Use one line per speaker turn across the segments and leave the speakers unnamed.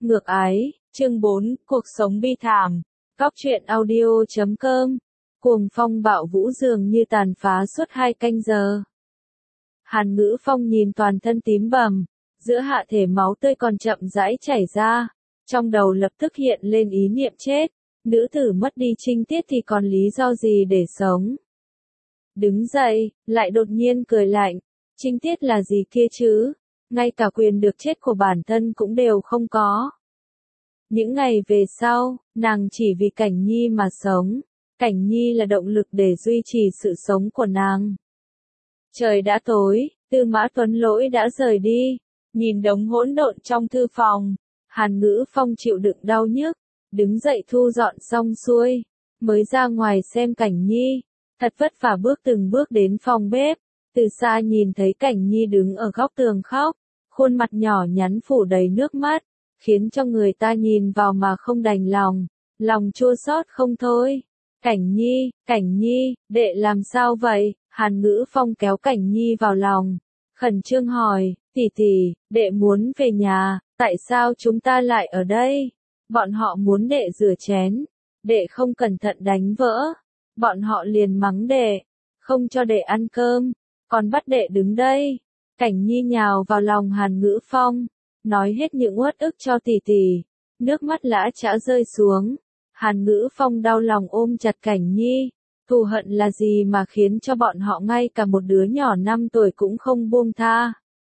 Ngược ái, chương 4, cuộc sống bi thảm. Góc truyện audio.com. Cuồng phong bạo vũ dường như tàn phá suốt 2 canh giờ. Hàn Ngữ Phong nhìn toàn thân tím bầm, giữa hạ thể máu tươi còn chậm rãi chảy ra, trong đầu lập tức hiện lên ý niệm chết. Nữ tử mất đi trinh tiết thì còn lý do gì để sống? Đứng dậy, lại đột nhiên cười lạnh. Trinh tiết là gì kia chứ? Ngay cả quyền được chết của bản thân cũng đều không có. Những ngày về sau, nàng chỉ vì Cảnh Nhi mà sống. Cảnh Nhi là động lực để duy trì sự sống của nàng. Trời đã tối, Tư Mã Tuấn Lỗi đã rời đi. Nhìn đống hỗn độn trong thư phòng, Hàn Ngữ Phong chịu đựng đau nhức, đứng dậy thu dọn xong xuôi, mới ra ngoài xem Cảnh Nhi. Thật vất vả bước từng bước đến phòng bếp, từ xa nhìn thấy Cảnh Nhi đứng ở góc tường khóc, khuôn mặt nhỏ nhắn phủ đầy nước mắt, khiến cho người ta nhìn vào mà không đành lòng, lòng chua xót không thôi. Cảnh Nhi, đệ làm sao vậy? Hàn Ngữ Phong kéo Cảnh Nhi vào lòng, khẩn trương hỏi, tỷ, đệ muốn về nhà, tại sao chúng ta lại ở đây? Bọn họ muốn đệ rửa chén, đệ không cẩn thận đánh vỡ, bọn họ liền mắng đệ, không cho đệ ăn cơm, còn bắt đệ đứng đây. Cảnh Nhi nhào vào lòng Hàn Ngữ Phong, nói hết những uất ức cho tỷ, nước mắt lã chã rơi xuống. Hàn Ngữ Phong đau lòng ôm chặt Cảnh Nhi, thù hận là gì mà khiến cho bọn họ ngay cả một đứa nhỏ 5 tuổi cũng không buông tha.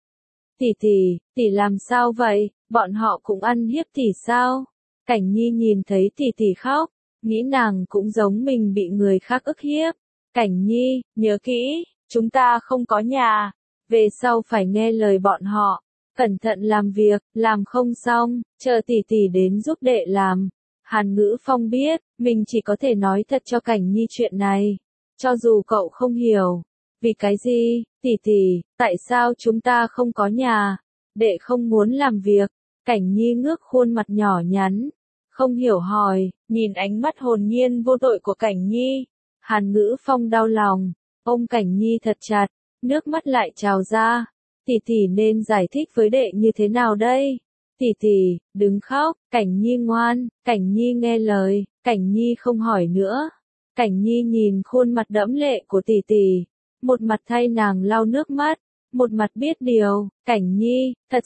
Tỷ làm sao vậy, bọn họ cũng ăn hiếp tỷ sao? Cảnh Nhi nhìn thấy tỷ khóc, nghĩ nàng cũng giống mình bị người khác ức hiếp. Cảnh Nhi, nhớ kỹ, chúng ta không có nhà, về sau phải nghe lời bọn họ, cẩn thận làm việc, làm không xong, chờ tỷ đến giúp đệ làm. Hàn Ngữ Phong biết, mình chỉ có thể nói thật cho Cảnh Nhi chuyện này, cho dù cậu không hiểu. Vì cái gì, tỷ, tại sao chúng ta không có nhà? Đệ không muốn làm việc. Cảnh Nhi ngước khuôn mặt nhỏ nhắn, không hiểu hỏi, nhìn ánh mắt hồn nhiên vô tội của Cảnh Nhi. Hàn Ngữ Phong đau lòng, ôm Cảnh Nhi thật chặt, nước mắt lại trào ra. Tỷ nên giải thích với đệ như thế nào đây? Tỷ, đừng khóc, Cảnh Nhi ngoan, Cảnh Nhi nghe lời, Cảnh Nhi không hỏi nữa. Cảnh Nhi nhìn khuôn mặt đẫm lệ của tỷ, một mặt thay nàng lau nước mắt, một mặt biết điều. Cảnh Nhi, thật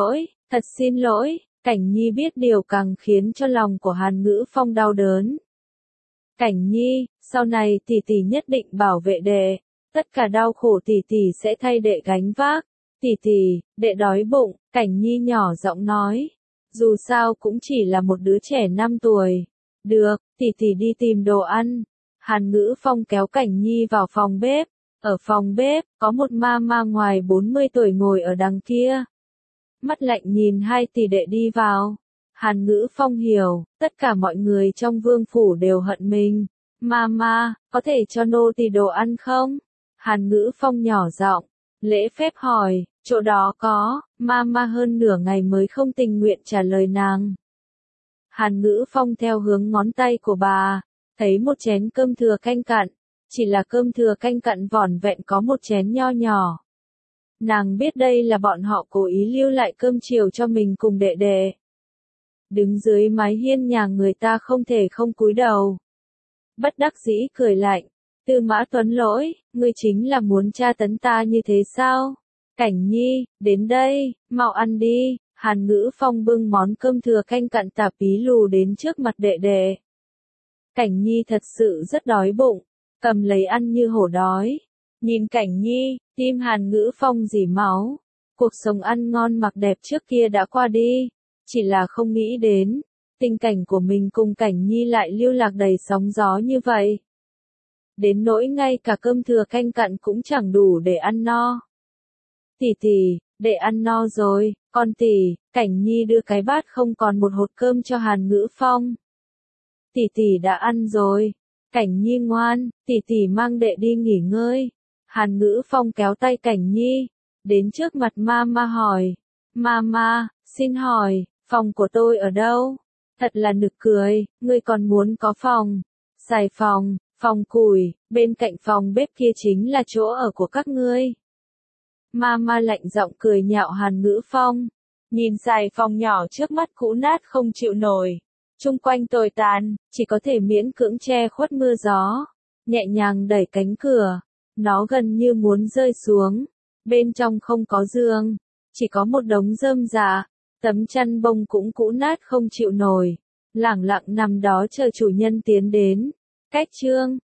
xin lỗi. Cảnh Nhi biết điều càng khiến cho lòng của Hàn Ngữ Phong đau đớn. Cảnh Nhi, sau này tỷ nhất định bảo vệ đệ, tất cả đau khổ tỷ sẽ thay đệ gánh vác. Tỷ, đệ đói bụng, Cảnh Nhi nhỏ giọng nói, dù sao cũng chỉ là một đứa trẻ 5 tuổi. Được, tỷ đi tìm đồ ăn. Hàn Ngữ Phong kéo Cảnh Nhi vào phòng bếp. Ở phòng bếp, có một mama ngoài 40 tuổi ngồi ở đằng kia. Mắt lạnh nhìn hai tỷ đệ đi vào. Hàn Ngữ Phong hiểu, tất cả mọi người trong vương phủ đều hận mình. Mama, có thể cho nô tỳ đồ ăn không? Hàn Ngữ Phong nhỏ giọng, lễ phép hỏi, chỗ đó có. Mama hơn nửa ngày mới không tình nguyện trả lời nàng. Hàn Ngữ Phong theo hướng ngón tay của bà, thấy một chén cơm thừa canh cặn. Chỉ là cơm thừa canh cặn vỏn vẹn có một chén nho nhỏ. Nàng biết đây là bọn họ cố ý lưu lại cơm chiều cho mình cùng đệ. Đứng dưới mái hiên nhà người ta không thể không cúi đầu. Bất đắc dĩ cười lạnh, Tư Mã Tuấn Lỗi, ngươi chính là muốn tra tấn ta như thế sao? Cảnh Nhi, đến đây, mau ăn đi. Hàn Ngữ Phong bưng món cơm thừa canh cặn tạp bí lù đến trước mặt đệ. Cảnh Nhi thật sự rất đói bụng, cầm lấy ăn như hổ đói. Nhìn Cảnh Nhi, tim Hàn Ngữ Phong rỉ máu. Cuộc sống ăn ngon mặc đẹp trước kia đã qua đi, chỉ là không nghĩ đến, tình cảnh của mình cùng Cảnh Nhi lại lưu lạc đầy sóng gió như vậy. Đến nỗi ngay cả cơm thừa canh cặn cũng chẳng đủ để ăn no. Tỷ, để ăn no rồi, con tỷ. Cảnh Nhi đưa cái bát không còn một hột cơm cho Hàn Ngữ Phong. Tỷ đã ăn rồi. Cảnh Nhi ngoan, tỷ mang đệ đi nghỉ ngơi. Hàn Ngữ Phong kéo tay Cảnh Nhi, đến trước mặt mama hỏi. Mama, xin hỏi, phòng của tôi ở đâu? Thật là nực cười, ngươi còn muốn có phòng. Xài phòng củi, bên cạnh phòng bếp kia chính là chỗ ở của các ngươi. Mama lạnh giọng cười nhạo Hàn Ngữ Phong. Nhìn xài phòng nhỏ trước mắt cũ nát không chịu nổi. Chung quanh tồi tàn, chỉ có thể miễn cưỡng che khuất mưa gió. Nhẹ nhàng đẩy cánh cửa. Nó gần như muốn rơi xuống. Bên trong không có giường. Chỉ có một đống rơm rạ. Tấm chăn bông cũng cũ nát không chịu nổi. Lẳng lặng nằm đó chờ chủ nhân tiến đến. Cách chương